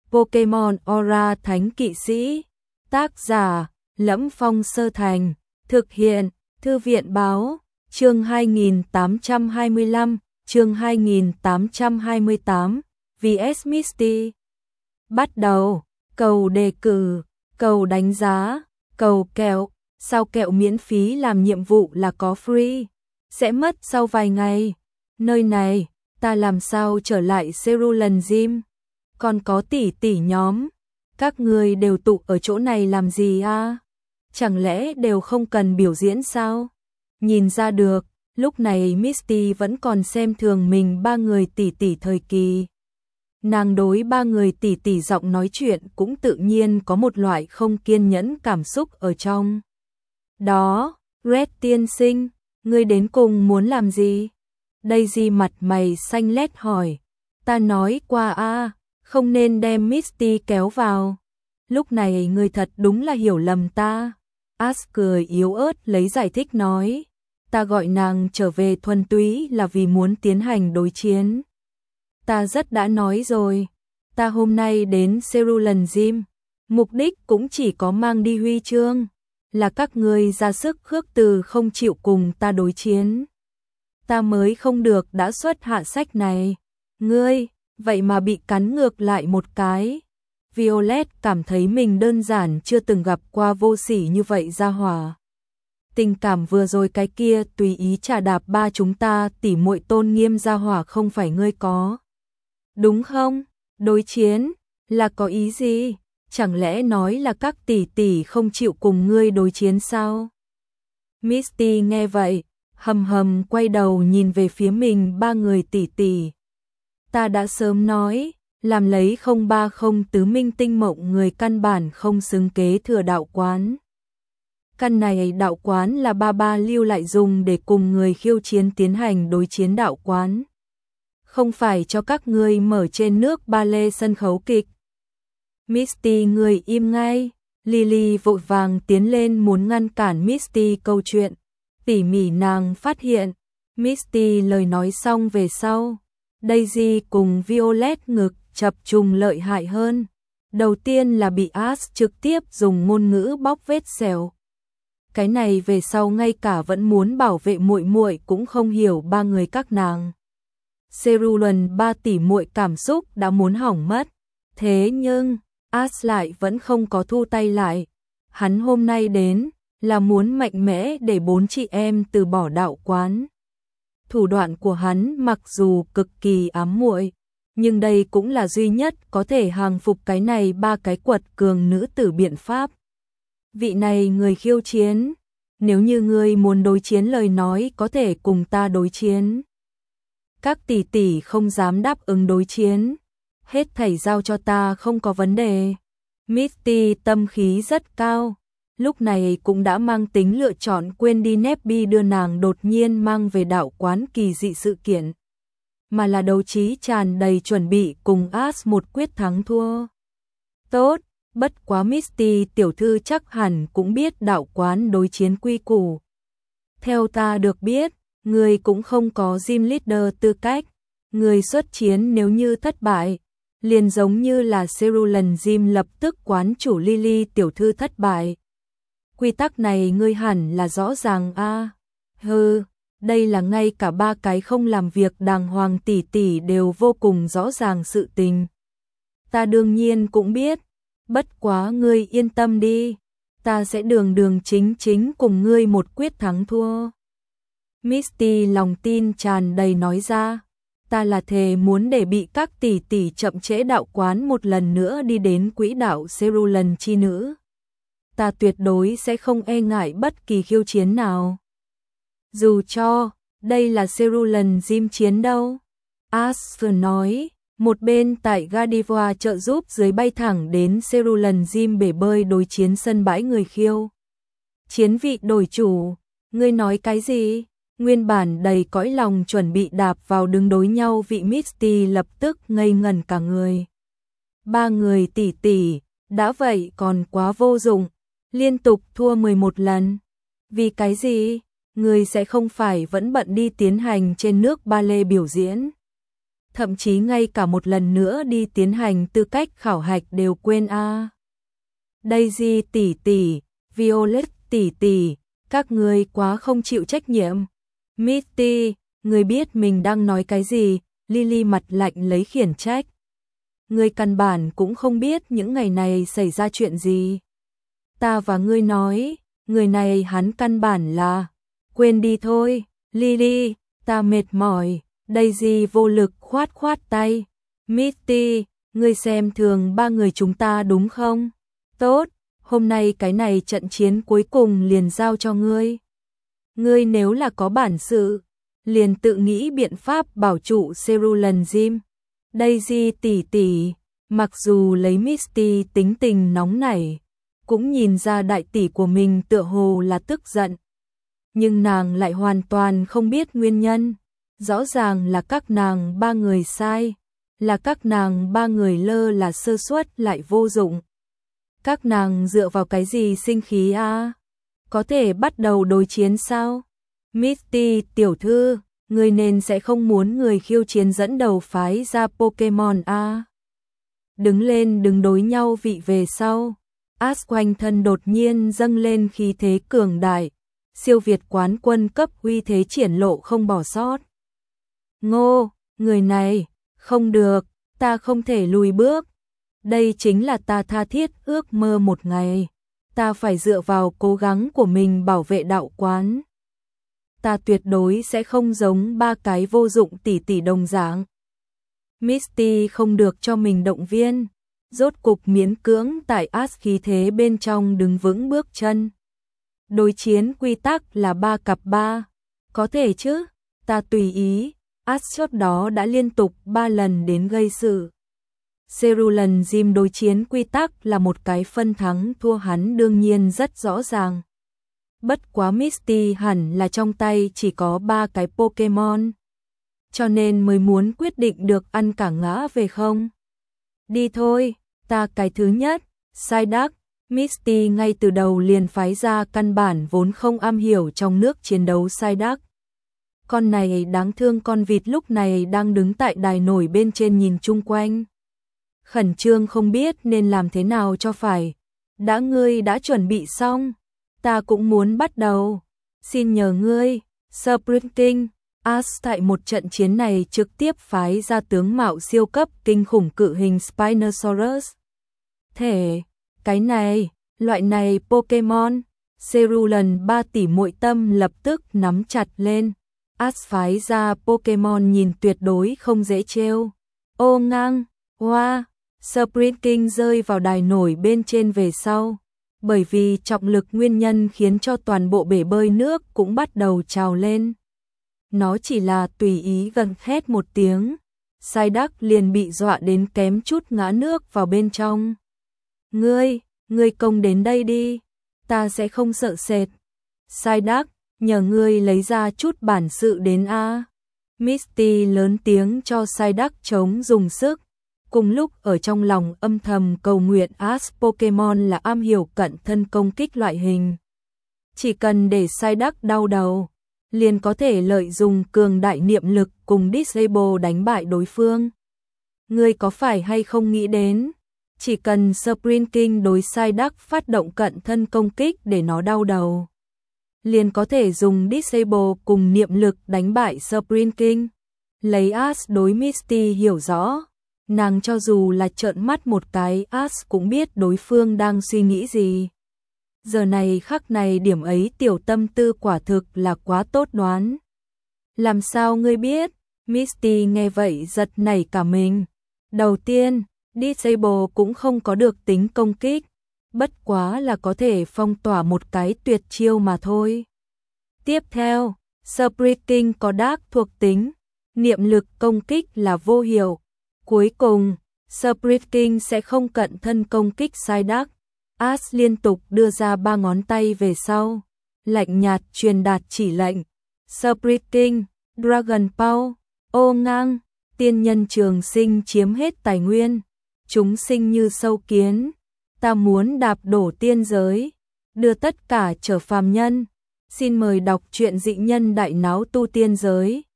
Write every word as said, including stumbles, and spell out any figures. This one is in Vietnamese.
Pokemon Aura Thánh Kỵ Sĩ. Tác giả: Lẫm Phong Sơ Thành. Thực hiện: Thư viện báo. Chương hai nghìn tám trăm hai mươi lăm, chương hai nghìn tám trăm hai mươi tám, vê ét Misty. Bắt đầu, cầu đề cử, cầu đánh giá, cầu kẹo, sao kẹo miễn phí làm nhiệm vụ là có free, sẽ mất sau vài ngày. Nơi này, ta làm sao trở lại Cerulean Gym? Còn có tỷ tỷ nhóm, các người đều tụ ở chỗ này làm gì à? Chẳng lẽ đều không cần biểu diễn sao? Nhìn ra được, lúc này Misty vẫn còn xem thường mình ba người tỷ tỷ thời kỳ. Nàng đối ba người tỷ tỷ giọng nói chuyện cũng tự nhiên có một loại không kiên nhẫn cảm xúc ở trong. Đó, Red tiên sinh, ngươi đến cùng muốn làm gì? Daisy mặt mày xanh lét hỏi. Ta nói qua a, không nên đem Misty kéo vào. Lúc này ngươi thật đúng là hiểu lầm ta. Ash cười yếu ớt lấy giải thích nói. Ta gọi nàng trở về thuần túy là vì muốn tiến hành đối chiến. Ta rất đã nói rồi, ta hôm nay đến Cerulean Gym, mục đích cũng chỉ có mang đi huy chương, là các ngươi ra sức khước từ không chịu cùng ta đối chiến. Ta mới không được đã xuất hạ sách này. Ngươi, vậy mà bị cắn ngược lại một cái. Violet cảm thấy mình đơn giản chưa từng gặp qua vô sỉ như vậy ra hỏa. Tình cảm vừa rồi cái kia tùy ý trà đạp ba chúng ta tỉ muội tôn nghiêm ra hỏa không phải ngươi có. Đúng không? Đối chiến, là có ý gì? Chẳng lẽ nói là các tỷ tỷ không chịu cùng ngươi đối chiến sao? Misty nghe vậy, hầm hầm quay đầu nhìn về phía mình ba người tỷ tỷ. Ta đã sớm nói, làm lấy không ba không tứ minh tinh mộng người căn bản không xứng kế thừa đạo quán. Căn này đạo quán là ba ba lưu lại dùng để cùng người khiêu chiến tiến hành đối chiến đạo quán. Không phải cho các ngươi mở trên nước ba lê sân khấu kịch. Misty người im ngay, Lily vội vàng tiến lên muốn ngăn cản Misty câu chuyện. Tỉ mỉ nàng phát hiện, Misty lời nói xong về sau, Daisy cùng Violet ngực chập trùng lợi hại hơn. Đầu tiên là bị Ash trực tiếp dùng ngôn ngữ bóc vết sẹo. Cái này về sau ngay cả vẫn muốn bảo vệ muội muội cũng không hiểu ba người các nàng. Cerulean ba tỷ muội cảm xúc đã muốn hỏng mất. Thế nhưng, Ash lại vẫn không có thu tay lại. Hắn hôm nay đến là muốn mạnh mẽ để bốn chị em từ bỏ đạo quán. Thủ đoạn của hắn mặc dù cực kỳ ám muội, nhưng đây cũng là duy nhất có thể hàng phục cái này ba cái quật cường nữ tử biện pháp. Vị này người khiêu chiến, nếu như ngươi muốn đối chiến lời nói có thể cùng ta đối chiến. Các tỷ tỷ không dám đáp ứng đối chiến, hết thảy giao cho ta không có vấn đề. Misty tâm khí rất cao, lúc này cũng đã mang tính lựa chọn quên đi Nebby đưa nàng đột nhiên mang về đạo quán kỳ dị sự kiện, mà là đấu trí tràn đầy chuẩn bị cùng Ash một quyết thắng thua. Tốt, bất quá Misty tiểu thư chắc hẳn cũng biết đạo quán đối chiến quy củ. Theo ta được biết, người cũng không có gym leader tư cách, người xuất chiến nếu như thất bại, liền giống như là Cerulean Gym lập tức quán chủ Lily tiểu thư thất bại. Quy tắc này ngươi hẳn là rõ ràng a. À. Hừ, đây là ngay cả ba cái không làm việc đàng hoàng tỷ tỷ đều vô cùng rõ ràng sự tình. Ta đương nhiên cũng biết, bất quá ngươi yên tâm đi, ta sẽ đường đường chính chính cùng ngươi một quyết thắng thua. Misty lòng tin tràn đầy nói ra, ta là thề muốn để bị các tỷ tỷ chậm trễ đạo quán một lần nữa đi đến quỹ đạo Cerulean chi nữ. Ta tuyệt đối sẽ không e ngại bất kỳ khiêu chiến nào. Dù cho, đây là Cerulean Gym chiến đâu. Ash nói, một bên tại Gardevoir trợ giúp dưới bay thẳng đến Cerulean Gym bể bơi đối chiến sân bãi người khiêu chiến vị đổi chủ. Ngươi nói cái gì? Nguyên bản đầy cõi lòng chuẩn bị đạp vào đứng đối nhau vị Misty lập tức ngây ngẩn cả người. Ba người tỷ tỷ, đã vậy còn quá vô dụng, liên tục thua mười một lần. Vì cái gì? Người sẽ không phải vẫn bận đi tiến hành trên nước ba lê biểu diễn. thậm chí ngay cả một lần nữa đi tiến hành tư cách khảo hạch đều quên a. À. Daisy tỷ tỷ, Violet tỷ tỷ, các ngươi quá không chịu trách nhiệm. Misty, ngươi biết mình đang nói cái gì? Lily mặt lạnh lấy khiển trách. Ngươi căn bản cũng không biết những ngày này xảy ra chuyện gì. Ta và ngươi nói, người này hắn căn bản là... Quên đi thôi, Lily, ta mệt mỏi. Daisy vô lực khoát khoát tay. Misty, ngươi xem thường ba người chúng ta đúng không? Tốt, hôm nay cái này trận chiến cuối cùng liền giao cho ngươi. Ngươi nếu là có bản sự, liền tự nghĩ biện pháp bảo trụ Cerulean Gym. Daisy tỷ tỷ, mặc dù lấy Misty tính tình nóng nảy, cũng nhìn ra đại tỷ của mình tựa hồ là tức giận. Nhưng nàng lại hoàn toàn không biết nguyên nhân. Rõ ràng là các nàng ba người sai, là các nàng ba người lơ là sơ suất lại vô dụng. Các nàng dựa vào cái gì sinh khí a? À? Có thể bắt đầu đối chiến sao? Misty tiểu thư, người nên sẽ không muốn người khiêu chiến dẫn đầu phái ra Pokemon a. À? Đứng lên đứng đối nhau vị về sau. Ash quanh thân đột nhiên dâng lên khí thế cường đại, siêu việt quán quân cấp uy thế triển lộ không bỏ sót. Ngô, người này, không được, ta không thể lùi bước. Đây chính là ta tha thiết ước mơ một ngày. Ta phải dựa vào cố gắng của mình bảo vệ đạo quán. Ta tuyệt đối sẽ không giống ba cái vô dụng tỷ tỷ đồng dạng. Misty không được cho mình động viên. Rốt cục miễn cưỡng tại Ash khí thế bên trong đứng vững bước chân. Đối chiến quy tắc là ba cặp ba. Có thể chứ, ta tùy ý. Ash trước đó đã liên tục ba lần đến gây sự. Cerulean Gym đối chiến quy tắc là một cái phân thắng thua hắn đương nhiên rất rõ ràng. Bất quá Misty hẳn là trong tay chỉ có ba cái Pokemon. Cho nên mới muốn quyết định được ăn cả ngã về không. Đi thôi, ta cái thứ nhất, Psyduck. Misty ngay từ đầu liền phái ra căn bản vốn không am hiểu trong nước chiến đấu Psyduck. Con này đáng thương con vịt lúc này đang đứng tại đài nổi bên trên nhìn chung quanh. Khẩn trương không biết nên làm thế nào cho phải. Đã ngươi đã chuẩn bị xong, ta cũng muốn bắt đầu. Xin nhờ ngươi, Sprinting. Ash tại một trận chiến này trực tiếp phái ra tướng mạo siêu cấp kinh khủng cự hình Spinosaurus. Thể, cái này, loại này Pokemon, Cerulean ba tỷ muội tâm lập tức nắm chặt lên. Ash phái ra Pokemon nhìn tuyệt đối không dễ trêu. Ô ngang, hoa, Sprinting rơi vào đài nổi bên trên về sau. Bởi vì trọng lực nguyên nhân khiến cho toàn bộ bể bơi nước cũng bắt đầu trào lên. Nó chỉ là tùy ý gần hét một tiếng. Psyduck liền bị dọa đến kém chút ngã nước vào bên trong. Ngươi, ngươi công đến đây đi. Ta sẽ không sợ sệt. Psyduck, nhờ ngươi lấy ra chút bản sự đến a. Misty lớn tiếng cho Psyduck chống dùng sức. Cùng lúc ở trong lòng âm thầm cầu nguyện Ash Pokemon là am hiểu cận thân công kích loại hình. Chỉ cần để Psyduck đau đầu, liền có thể lợi dụng cường đại niệm lực cùng Disable đánh bại đối phương. Ngươi có phải hay không nghĩ đến, chỉ cần Sprinting đối Psyduck phát động cận thân công kích để nó đau đầu, liền có thể dùng Disable cùng niệm lực đánh bại Sprinting. Lấy Ash đối Misty hiểu rõ, nàng cho dù là trợn mắt một cái Ash cũng biết đối phương đang suy nghĩ gì. Giờ này khắc này điểm ấy tiểu tâm tư quả thực là quá tốt đoán. Làm sao ngươi biết? Misty nghe vậy giật nảy cả mình. Đầu tiên, Disable cũng không có được tính công kích, bất quá là có thể phong tỏa một cái tuyệt chiêu mà thôi. Tiếp theo, Sprinting có Dark thuộc tính, niệm lực công kích là vô hiệu. Cuối cùng, Sprinting sẽ không cận thân công kích Psyduck. Ash liên tục đưa ra ba ngón tay về sau, lạnh nhạt truyền đạt chỉ lệnh. Sprinting, Dragon Ball, ô ngang, tiên nhân trường sinh chiếm hết tài nguyên, chúng sinh như sâu kiến, ta muốn đạp đổ tiên giới, đưa tất cả trở phàm nhân. Xin mời đọc truyện dị nhân đại náo tu tiên giới.